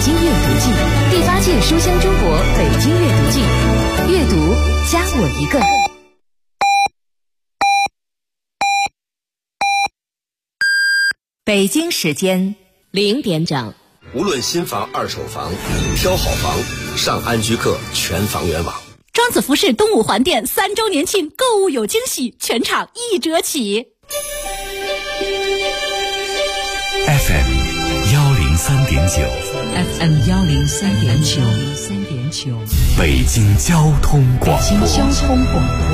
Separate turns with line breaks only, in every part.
京阅读季，第8届书香中国北京阅读季，阅读加我一个。北京时间0点整。
无论新房、二手房，挑好房，上安居客全房源网。
庄子服饰东五环店3周年庆购物有惊喜，全场1折起。
FM 103.9
FM 103.9
北京交通广播。
北京交通广播。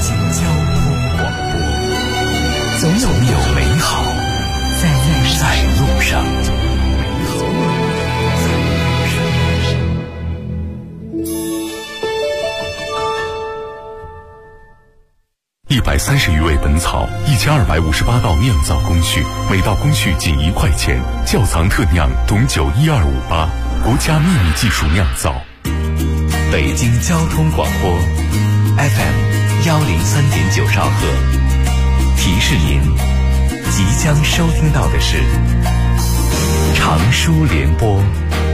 总有美好在路上。130余味本草，1258道酿造工序，每道工序仅1块钱。窖藏特酿董酒12588，国家秘密技术酿造。北京交通广播 FM 103.9兆赫，提示您即将收听到的是长书联播。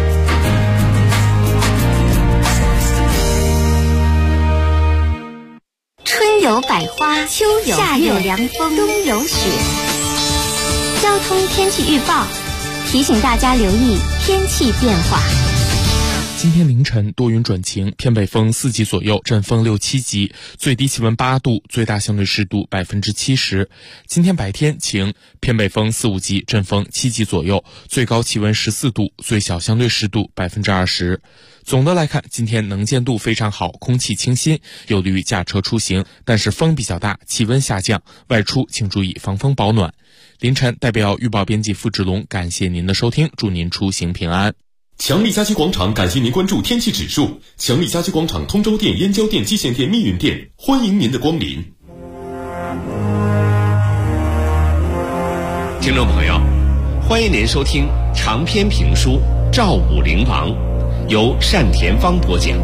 春有百花，秋有夏有凉风，冬有雪。交通天气预报提醒大家留意天气变化。
今天凌晨多云转晴，偏北风4级左右，阵风6、7级，最低气温8度，最大相对湿度70%。今天白天晴，偏北风4、5级，阵风7级左右，最高气温14度，最小相对湿度20%。总的来看，今天能见度非常好，空气清新，有利于驾车出行，但是风比较大，气温下降，外出请注意防风保暖。凌晨代表预报编辑付志龙感谢您的收听，祝您出行平安。
强力家居广场感谢您关注天气指数。强力家居广场通州店、燕郊店、蓟县店、密云店，欢迎您的光临。
听众朋友，欢迎您收听长篇评书《赵武灵王》，由单田芳播讲。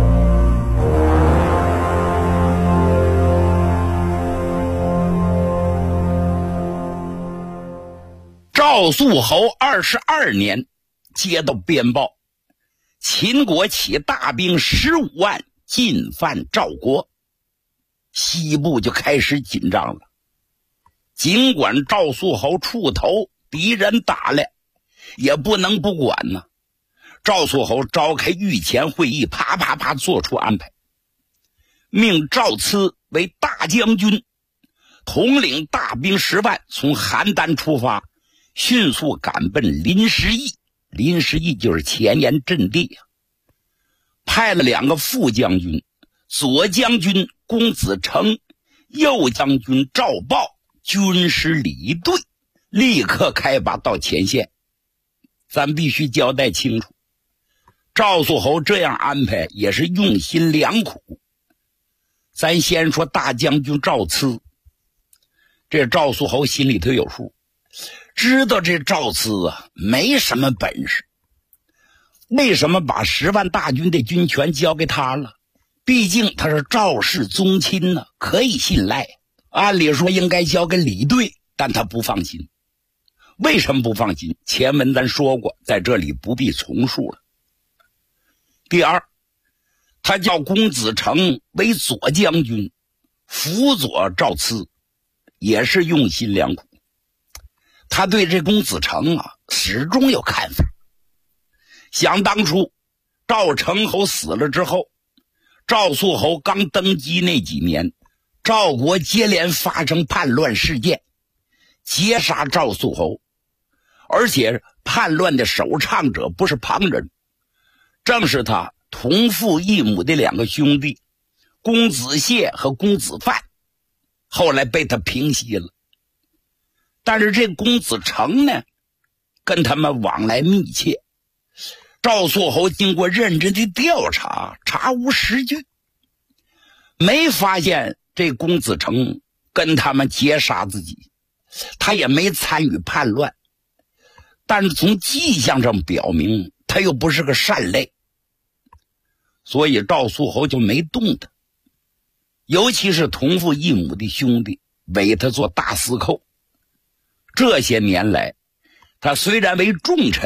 赵肃侯22年，接到编报，秦国起大兵15万进犯赵国，西部就开始紧张了。尽管赵肃侯出头，敌人打来，也不能不管呢。赵肃侯召开御前会议，啪啪啪做出安排，命赵慈为大将军，统领大兵10万，从邯郸出发，迅速赶奔临时邑。临时邑就是前沿阵地啊。派了2个副将军，左将军公子成，右将军赵豹，军师李队，立刻开拔到前线。咱必须交代清楚，赵肃侯这样安排也是用心良苦。咱先说大将军赵慈，这赵肃侯心里头有数，知道这赵慈啊没什么本事，为什么把10万大军的军权交给他了？毕竟他是赵氏宗亲呢，可以信赖。按理说应该交给李队，但他不放心。为什么不放心？前文咱说过，在这里不必重述了。第二，他叫公子成为左将军，辅佐赵慈，也是用心良苦。他对这公子成啊始终有看法。想当初赵成侯死了之后，赵肃侯刚登基那几年，赵国接连发生叛乱事件，劫杀赵肃侯，而且叛乱的首倡者不是旁人，正是他同父异母的2个兄弟公子燮和公子范，后来被他平息了。但是这公子成呢，跟他们往来密切。赵肃侯经过认真的调查，查无实据，没发现这公子成跟他们劫杀自己，他也没参与叛乱，但是从迹象上表明他又不是个善类，所以赵肃侯就没动他。尤其是同父异母的兄弟委他做大司寇。这些年来，他虽然为重臣，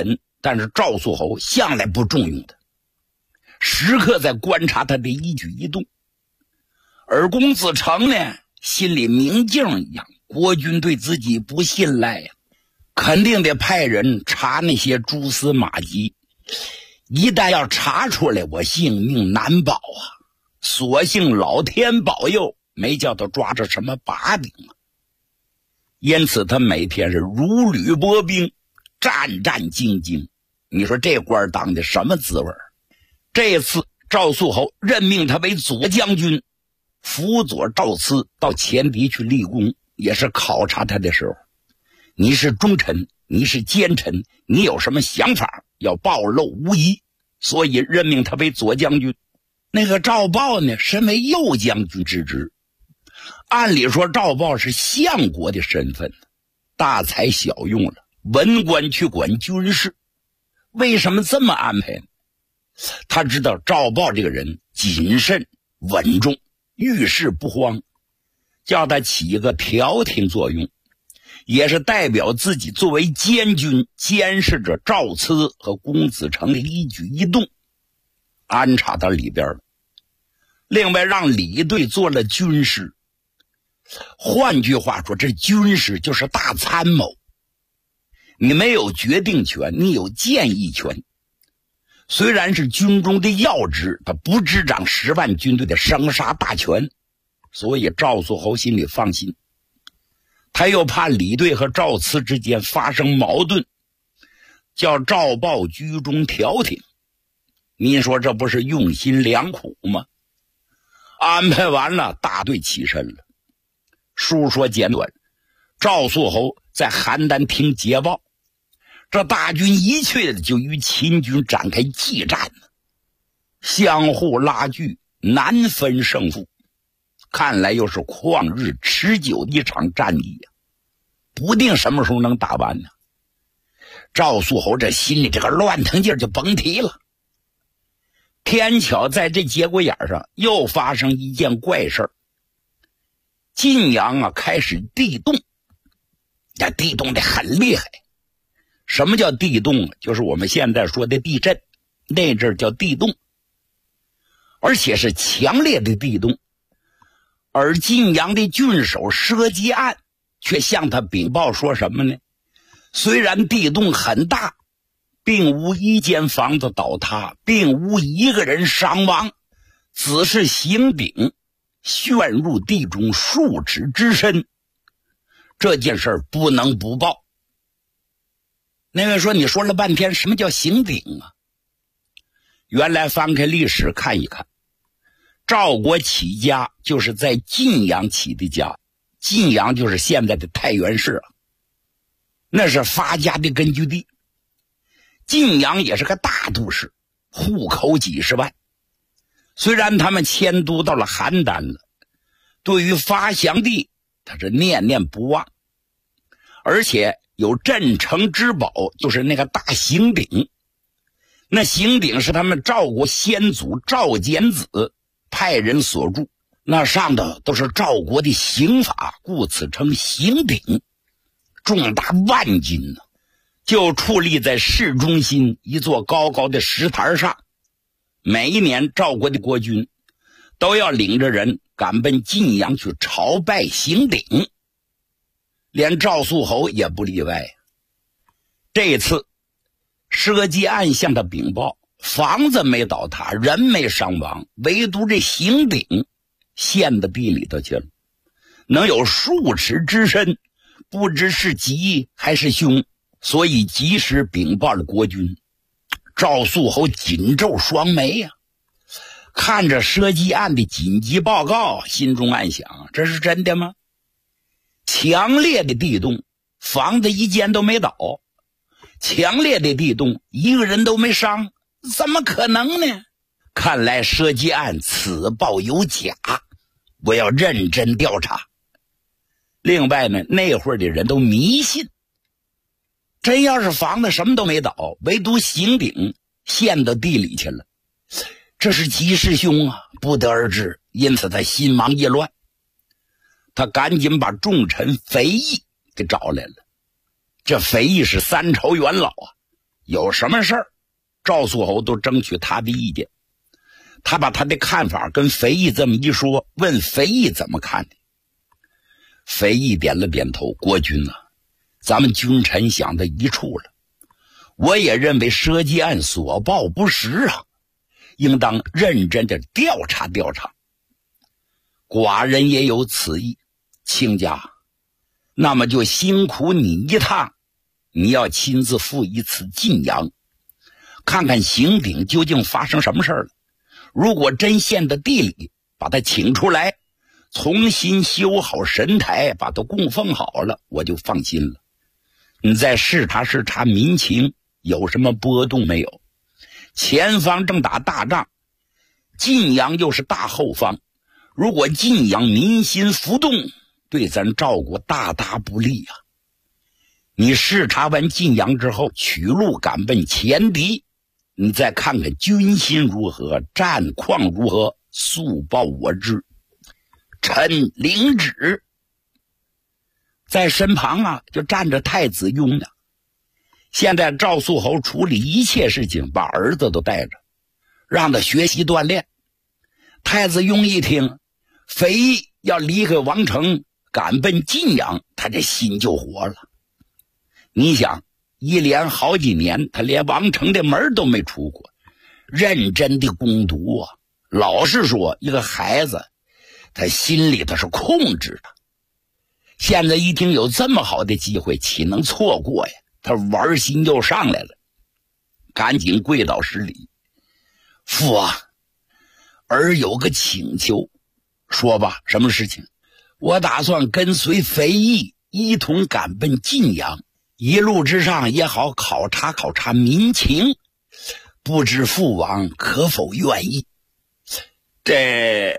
但是赵肃侯向来不重用他，时刻在观察他的一举一动。而公子成呢，心里明镜一样，国君对自己不信赖呀，肯定得派人查那些蛛丝马迹，一旦要查出来，我性命难保啊！所幸老天保佑，没叫他抓着什么把柄啊。因此他每天是如履薄冰，战战兢兢。你说这官当的什么滋味？这次赵肃侯任命他为左将军，辅佐赵慈到前敌去立功，也是考察他的时候，你是忠臣，你是奸臣，你有什么想法要暴露无遗，所以任命他为左将军。那个赵豹呢，身为右将军之职，按理说赵豹是相国的身份，大材小用了，文官去管军事。为什么这么安排呢？他知道赵豹这个人谨慎稳重，遇事不慌，叫他起一个调停作用，也是代表自己作为监军监视着赵慈和公子成的一举一动，安插到里边了。另外让李队做了军师，换句话说，这军师就是大参谋，你没有决定权，你有建议权。虽然是军中的要职，他不执掌10万军队的生杀大权，所以赵肃侯心里放心。他又怕李队和赵慈之间发生矛盾，叫赵豹居中调停。您说这不是用心良苦吗？安排完了，大队起身了。书说简短，赵肃侯在邯郸厅捷报，这大军一去就与秦军展开激战，相互拉锯，难分胜负。看来又是旷日持久的一场战役呀，不定什么时候能打完呢。赵肃侯这心里这个乱腾劲儿就甭提了。天巧在这节骨眼上又发生一件怪事儿，晋阳开始地动，这地动的很厉害。什么叫地动？就是我们现在说的地震，那阵儿叫地动，而且是强烈的地动。而晋阳的郡守佘基案却向他禀报说什么呢？虽然地动很大，并无一间房子倒塌，并无一个人伤亡，只是刑鼎陷入地中数尺之深，这件事不能不报。那位说，你说了半天什么叫刑鼎啊？原来翻开历史看一看，赵国起家就是在晋阳起的家，晋阳就是现在的太原市啊，那是发家的根据地。晋阳也是个大都市，户口几十万。虽然他们迁都到了邯郸了，对于发祥地他是念念不忘，而且有镇城之宝，就是那个大刑鼎。那刑鼎是他们赵国先祖赵简子派人所铸，那上头都是赵国的刑法，故此称刑鼎，重达万斤呢。就矗立在市中心一座高高的石台上，每一年赵国的国君都要领着人赶奔晋阳去朝拜刑鼎，连赵肃侯也不例外。这次佘基案向他禀报，房子没倒塌，人没伤亡，唯独这刑鼎陷到地里头去了，能有数尺之深，不知是吉还是凶，所以及时禀报了国君。赵肃侯紧皱双眉呀，看着佘基案的紧急报告，心中暗想，这是真的吗？强烈的地动，房子一间都没倒，强烈的地动，一个人都没伤，怎么可能呢？看来佘基案此报有假，我要认真调查。另外呢，那会儿的人都迷信，真要是房子什么都没倒，唯独刑鼎陷到地里去了，这是吉是凶啊，不得而知。因此他心忙意乱，他赶紧把重臣肥义给找来了。这肥义是3朝元老啊， 有什么事儿，赵肃侯都争取他的意见。他把他的看法跟肥义这么一说，问肥义怎么看的。肥义点了点头，国君啊，咱们君臣想的一处了。我也认为社稷案所报不实啊，应当认真的调查调查。寡人也有此意，卿家，那么就辛苦你一趟，你要亲自赴一次晋阳，看看刑鼎究竟发生什么事了。如果真陷在地里，把他请出来，重新修好神台，把它供奉好了，我就放心了。你再视察视察民情，有什么波动没有？前方正打大仗，晋阳又是大后方，如果晋阳民心浮动，对咱赵国大大不利啊！你视察完晋阳之后，取路赶奔前敌，你再看看军心如何，战况如何，速报我知。臣领旨。在身旁啊，就站着太子雍呢。现在赵肃侯处理一切事情，把儿子都带着，让他学习锻炼。太子雍一听，肥义要离开王城，赶奔晋阳，他这心就活了。你想，一连好几年，他连王城的门都没出过，认真的攻读啊。老实说，一个孩子，他心里他是控制的。现在一听有这么好的机会，岂能错过呀？他玩心又上来了，赶紧跪倒施礼。父啊，儿有个请求。说吧，什么事情？我打算跟随肥义一同赶奔晋阳，一路之上也好考察考察民情，不知父王可否愿意？这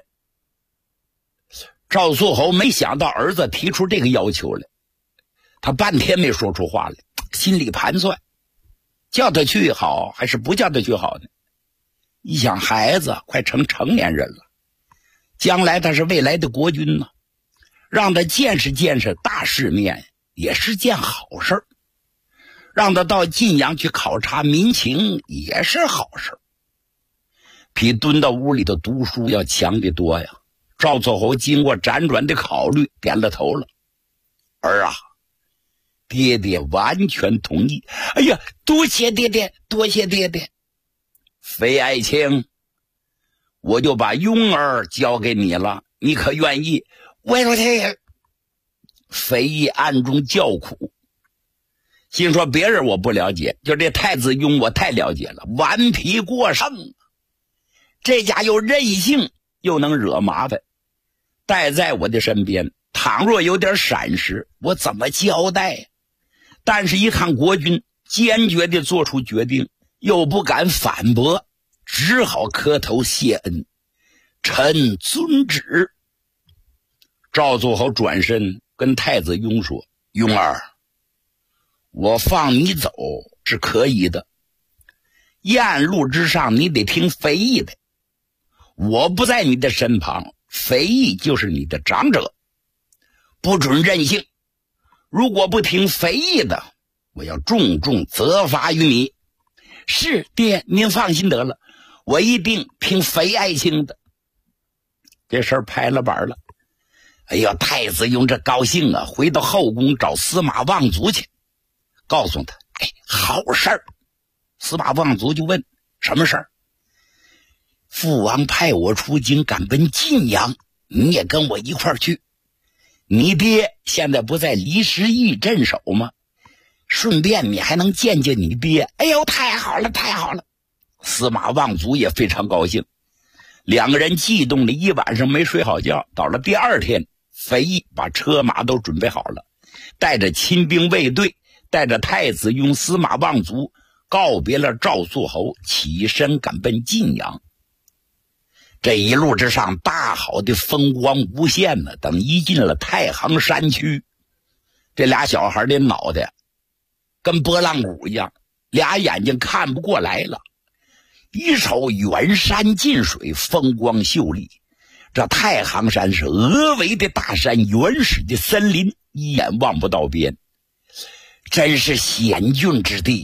赵肃侯没想到儿子提出这个要求来，他半天没说出话来，心里盘算，叫他去好还是不叫他去好呢？一想，孩子快成年人了，将来他是未来的国君呢，让他见识见识大世面也是件好事，让他到晋阳去考察民情也是好事，比蹲到屋里头读书要强得多呀。赵肃侯经过辗转的考虑，点了头了。儿啊，爹爹完全同意。哎呀，多谢爹爹，多谢爹爹。肥爱卿，我就把雍儿交给你了，你可愿意？我说这肥义暗中叫苦，心说别人我不了解，就这太子雍我太了解了，顽皮过剩，这家又任性又能惹麻烦，带在我的身边，倘若有点闪失，我怎么交代？但是一看国君坚决地做出决定，又不敢反驳，只好磕头谢恩。臣遵旨。赵肃侯转身跟太子雍说：雍儿，我放你走是可以的，宴路之上你得听肥义的，我不在你的身旁，肥义就是你的长者，不准任性。如果不听肥义的，我要重重责罚于你。是爹，您放心得了，我一定听肥爱卿的。这事儿拍了板了。哎呀，太子雍这高兴啊，回到后宫找司马望族去，告诉他，哎，好事儿。司马望族就问，什么事儿？父王派我出京赶奔晋阳，你也跟我一块儿去。你爹现在不在离石驿镇守吗？顺便你还能见见你爹。哎呦，太好了，太好了！司马望族也非常高兴，两个人激动了一晚上没睡好觉。到了第二天，肥义把车马都准备好了，带着亲兵卫队，带着太子雍、司马望族，告别了赵肃侯，起身赶奔晋阳。这一路之上，大好的风光无限呢。等一进了太行山区，这俩小孩的脑袋跟拨浪鼓一样，俩眼睛看不过来了。一瞅远山近水，风光秀丽。这太行山是峨巍的大山，原始的森林，一眼望不到边，真是险峻之地呀。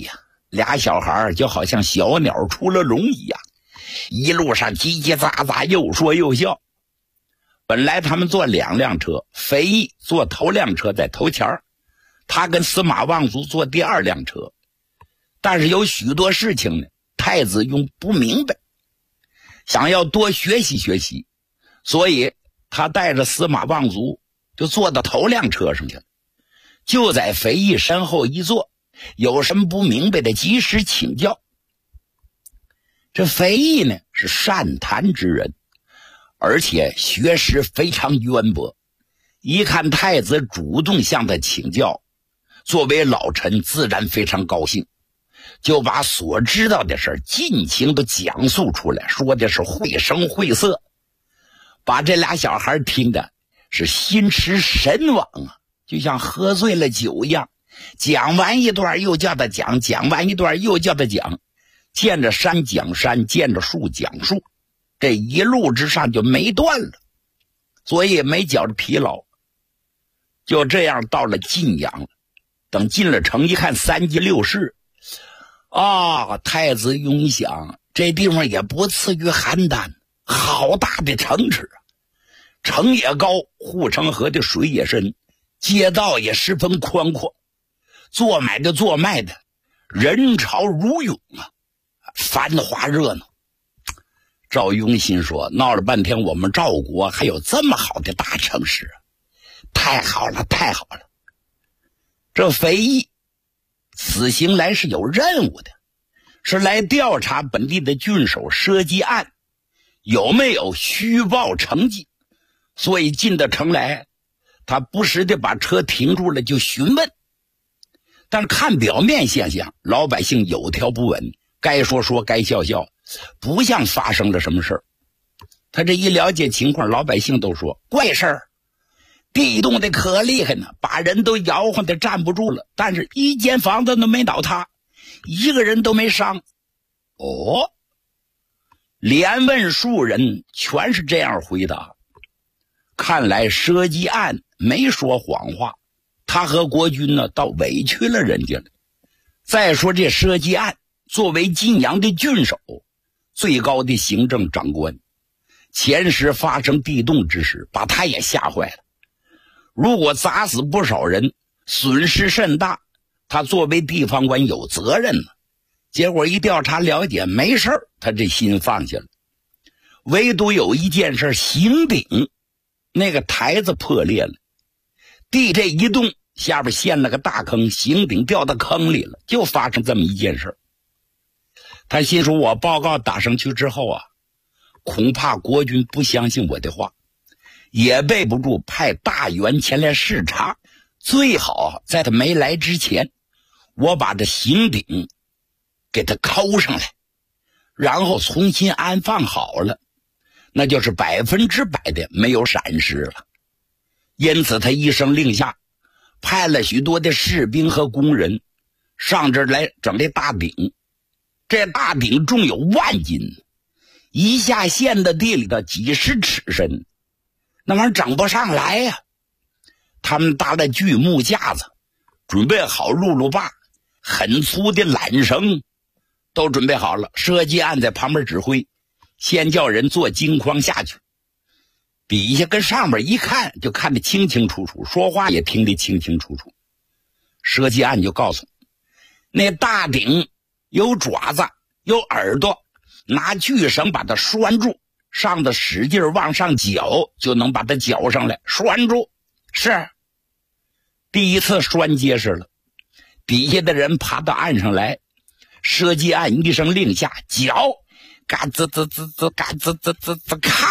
俩小孩就好像小鸟出了笼一样，一路上叽叽喳喳，又说又笑。本来他们坐2辆车，肥义坐头辆车在头前，他跟司马望族坐第2辆车。但是有许多事情呢，太子用不明白，想要多学习学习，所以他带着司马望族就坐到头辆车上去了，就在肥义身后一坐，有什么不明白的及时请教。这肥义呢是善谈之人，而且学识非常渊博，一看太子主动向他请教，作为老臣自然非常高兴，就把所知道的事尽情地讲述出来，说的是绘声绘色，把这俩小孩听的是心驰神往啊，就像喝醉了酒一样，讲完一段又叫他讲，讲完一段又叫他讲，见着山讲山，见着树讲树，这一路之上就没断了，所以没觉着疲劳。就这样到了晋阳了，等进了城一看3季6市啊，太子永想这地方也不次于邯郸，好大的城池啊！城也高，护城河的水也深，街道也十分宽阔，做买的做卖的人潮如涌啊，繁华热闹。赵雍心说，闹了半天我们赵国还有这么好的大城市啊，太好了太好了。这肥义此行来是有任务的，是来调查本地的郡守射击案有没有虚报成绩，所以进到城来，他不时地把车停住了就询问。但是看表面现象，老百姓有条不紊，该说说该笑笑，不像发生了什么事儿。他这一了解情况，老百姓都说怪事儿，地动的可厉害呢，把人都摇晃的站不住了，但是一间房子都没倒塌，一个人都没伤。哦，连问数人全是这样回答。看来射击案没说谎话，他和国君呢倒委屈了人家了。再说这射击案作为晋阳的郡守，最高的行政长官，前时发生地动之时把他也吓坏了，如果砸死不少人，损失甚大，他作为地方官有责任呢。结果一调查了解没事儿，他这心放下了。唯独有一件事，刑鼎那个台子破裂了，地这一动，下边陷了个大坑，刑鼎掉到坑里了，就发生这么一件事。他心说，我报告打上去之后啊，恐怕国君不相信我的话，也备不住派大员前来视察，最好在他没来之前，我把这刑鼎给他抠上来，然后重新安放好了，那就是100%的没有闪失了。因此他一声令下，派了许多的士兵和工人上这儿来整这大鼎。这大鼎重有10000斤，一下陷到地里头几十尺深，那玩意儿整不上来呀。他们搭了锯木架子，准备好辘轳把，很粗的缆绳都准备好了。射击案在旁边指挥，先叫人做金筐下去，底下跟上面一看就看得清清楚楚，说话也听得清清楚楚。射击案就告诉那大鼎有爪子有耳朵，拿锯绳把它拴住，上的使劲往上绞，就能把它绞上来，拴住。是第一次拴结实了，底下的人爬到岸上来，射击案一声令下，绞，嘎吱吱吱吱，嘎吱吱吱吱，咔！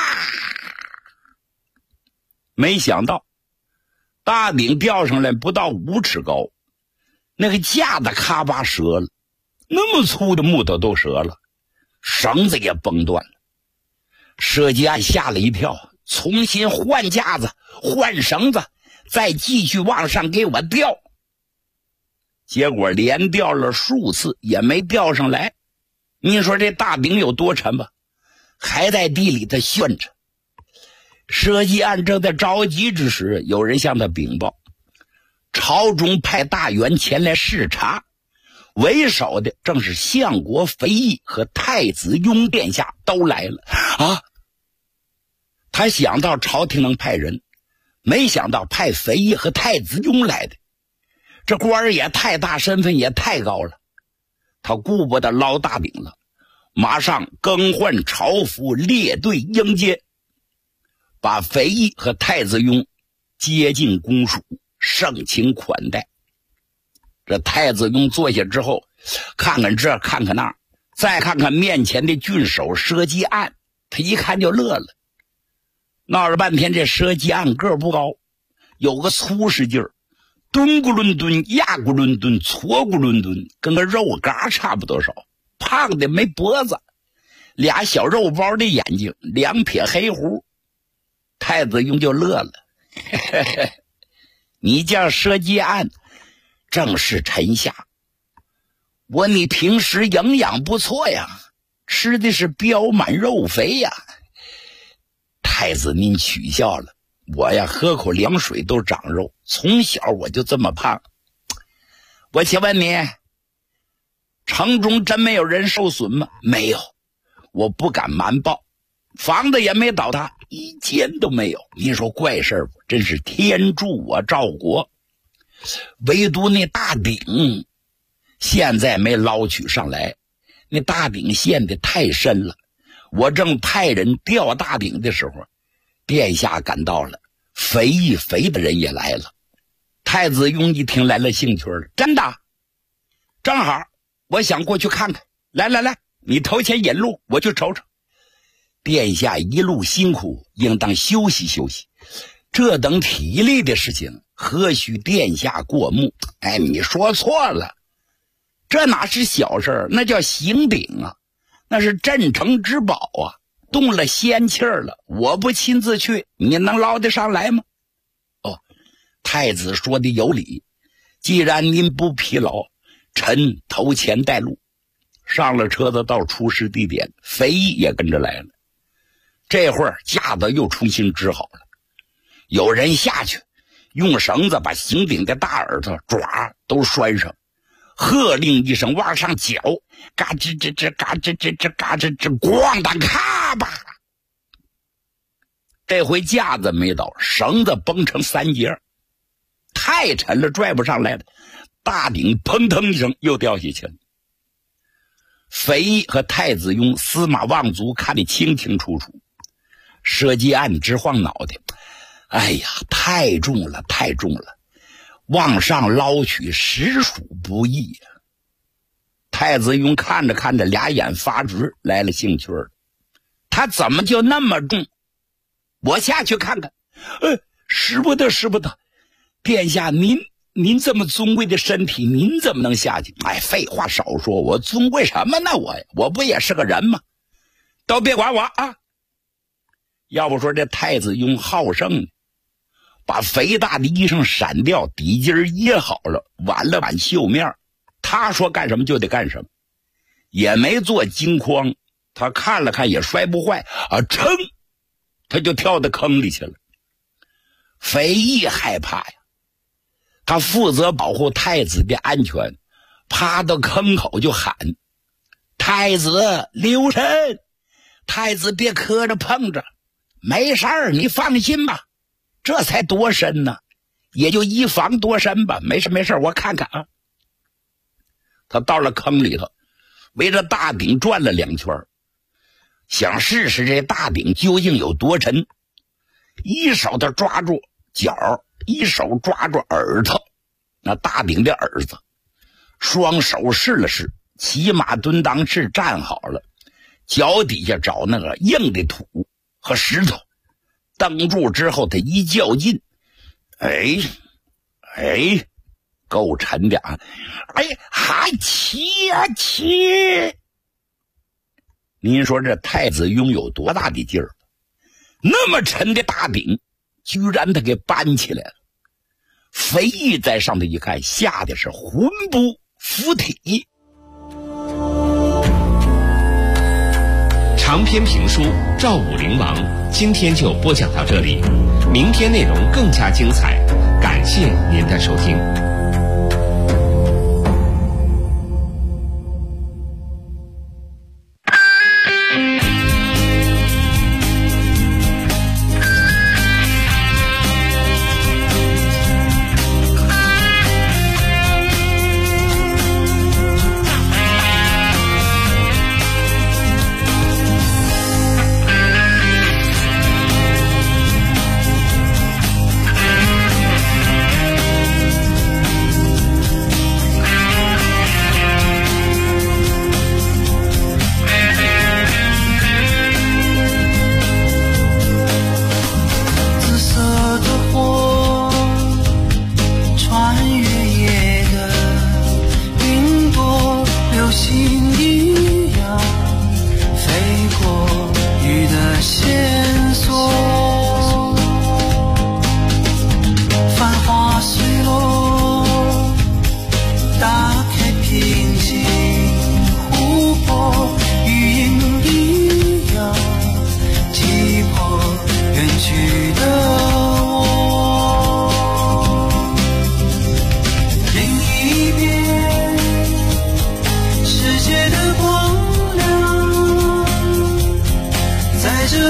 没想到大鼎吊上来不到5尺高，那个架子咔吧折了，那么粗的木头都折了，绳子也崩断了。射击案吓了一跳，重新换架子换绳子，再继续往上给我吊。结果连吊了数次也没吊上来。你说这大鼎有多沉吧，还在地里头旋着。射击案正在着急之时，有人向他禀报，朝中派大员前来视察， 为首的正是相国肥义和太子雍殿下都来了啊！他想到朝廷能派人，没想到派肥义和太子雍来的，这官儿也太大，身份也太高了。他顾不得捞大饼了，马上更换朝服，列队迎接，把肥义和太子雍接进宫属，盛情款待。这太子雍坐下之后，看看这看看那，再看看面前的郡守佘基案，他一看就乐了。闹了半天，这佘基案个不高，有个粗实劲儿，蹲咕伦蹲，压咕伦蹲，搓咕伦蹲，跟个肉嘎差不多少，胖的没脖子，俩小肉包的眼睛，2撇黑胡。太子雍就乐了，嘿嘿嘿，你叫佘基案，正是臣下。你平时营养不错呀，吃的是膘满肉肥呀。太子您取笑了，我呀喝口凉水都长肉，从小我就这么胖。我请问你，城中真没有人受损吗？没有，我不敢瞒报，房子也没倒塌，一间都没有。您说怪事不？真是天助我赵国。唯独那大鼎现在没捞取上来，那大鼎陷得太深了。我正派人吊大鼎的时候，殿下赶到了，肥义肥的人也来了。太子雍一听来了兴趣了，真的？正好我想过去看看，来来来，你头前引路，我去瞅瞅。殿下一路辛苦，应当休息休息，这等体力的事情何须殿下过目？哎，你说错了，这哪是小事，那叫行鼎啊，那是镇城之宝啊，动了仙气儿了。我不亲自去，你能捞得上来吗？哦，太子说的有理，既然您不疲劳，臣头前带路。上了车子到出事地点，肥义也跟着来了。这会儿架子又重新支好了，有人下去用绳子把行鼎的大耳朵爪都拴上，喝令一声往上绞，嘎吱吱吱嘎吱吱吱嘎吱吱，咣当咔吧。这回架子没倒，绳子崩成3节，太沉了，拽不上来了，大鼎砰腾一声又掉下去了。肥义和太子雍司马望族看得清清楚楚，佘基案直晃脑袋，哎呀，太重了太重了，往上捞取实属不易呀。太子雍看着看着，俩眼发直，来了兴趣了。他怎么就那么重？我下去看看。使不得使不得，殿下您这么尊贵的身体，您怎么能下去？哎，废话少说，我尊贵什么呢？我不也是个人吗？都别管我啊！要不说这太子雍好胜，把肥大的衣裳闪掉，底襟掖好了，挽了挽袖面，他说干什么就得干什么，也没做金筐，他看了看也摔不坏啊，噌，他就跳到坑里去了。肥义害怕呀，他负责保护太子的安全，趴到坑口就喊：太子留神，太子别磕着碰着，没事儿，你放心吧。这才多深呢，也就1房多深吧，没事没事，我看看啊。他到了坑里头，围着大鼎转了2圈，想试试这大鼎究竟有多沉。一手他抓住脚，一手抓住耳朵，那大鼎的耳子，双手试了试，骑马蹲裆式站好了，脚底下找那个硬的土和石头蹬住之后，他一较劲，哎，够沉的啊！哎，还骑呀骑！您说这太子拥有多大的劲儿？那么沉的大鼎，居然他给搬起来了。肥义在上头一看，吓得是魂不附体。
长篇评书《赵武灵王》今天就播讲到这里，明天内容更加精彩，感谢您的收听。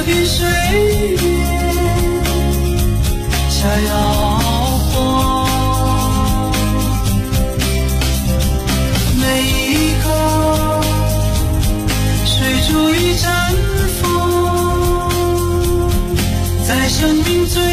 片水面下摇晃，每一个水珠已绽放在生命最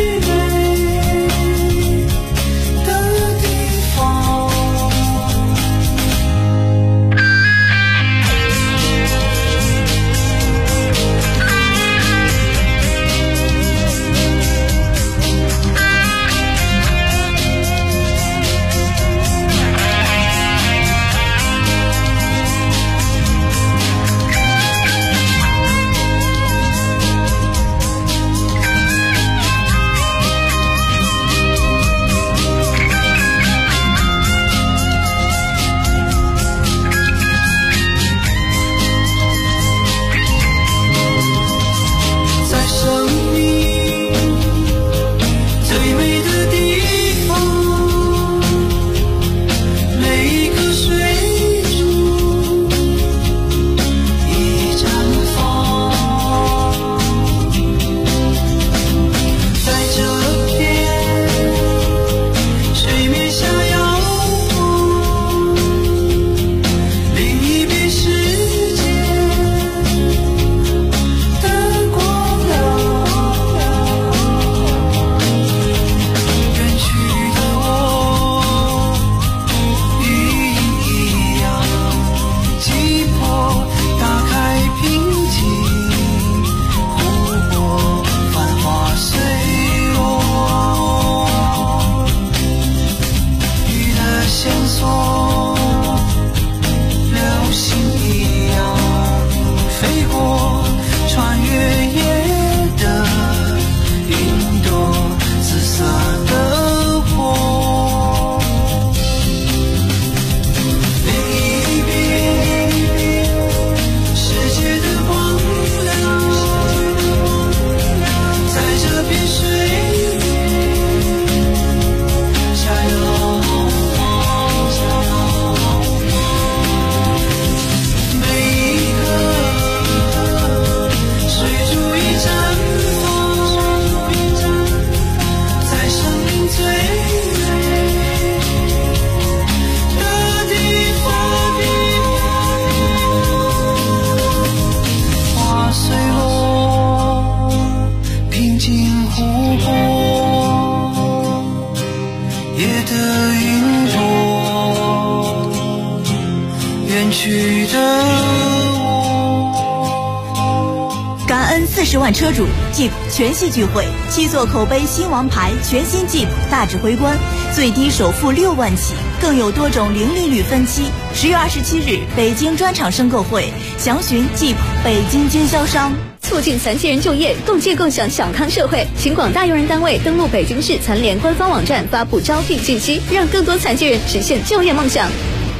40万车主 Jeep 全系聚会，7座口碑新王牌，全新 Jeep 大指挥官，最低首付6万起，更有多种零利率分期。10月27日，北京专场申购会，详询 Jeep 北京经销商。
促进残疾人就业，共建共享小康社会，请广大用人单位登录北京市残联官方网站发布招聘信息，让更多残疾人实现就业梦想。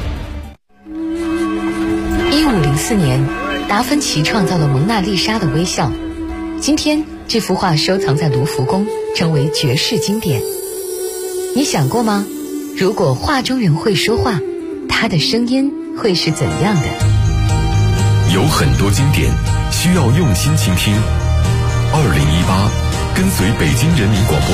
1504年，达芬奇创造了蒙娜丽莎的微笑。今天，这幅画收藏在卢浮宫，成为绝世经典。你想过吗？如果画中人会说话，他的声音会是怎样的？
有很多经典需要用心倾听。2018，跟随北京人民广播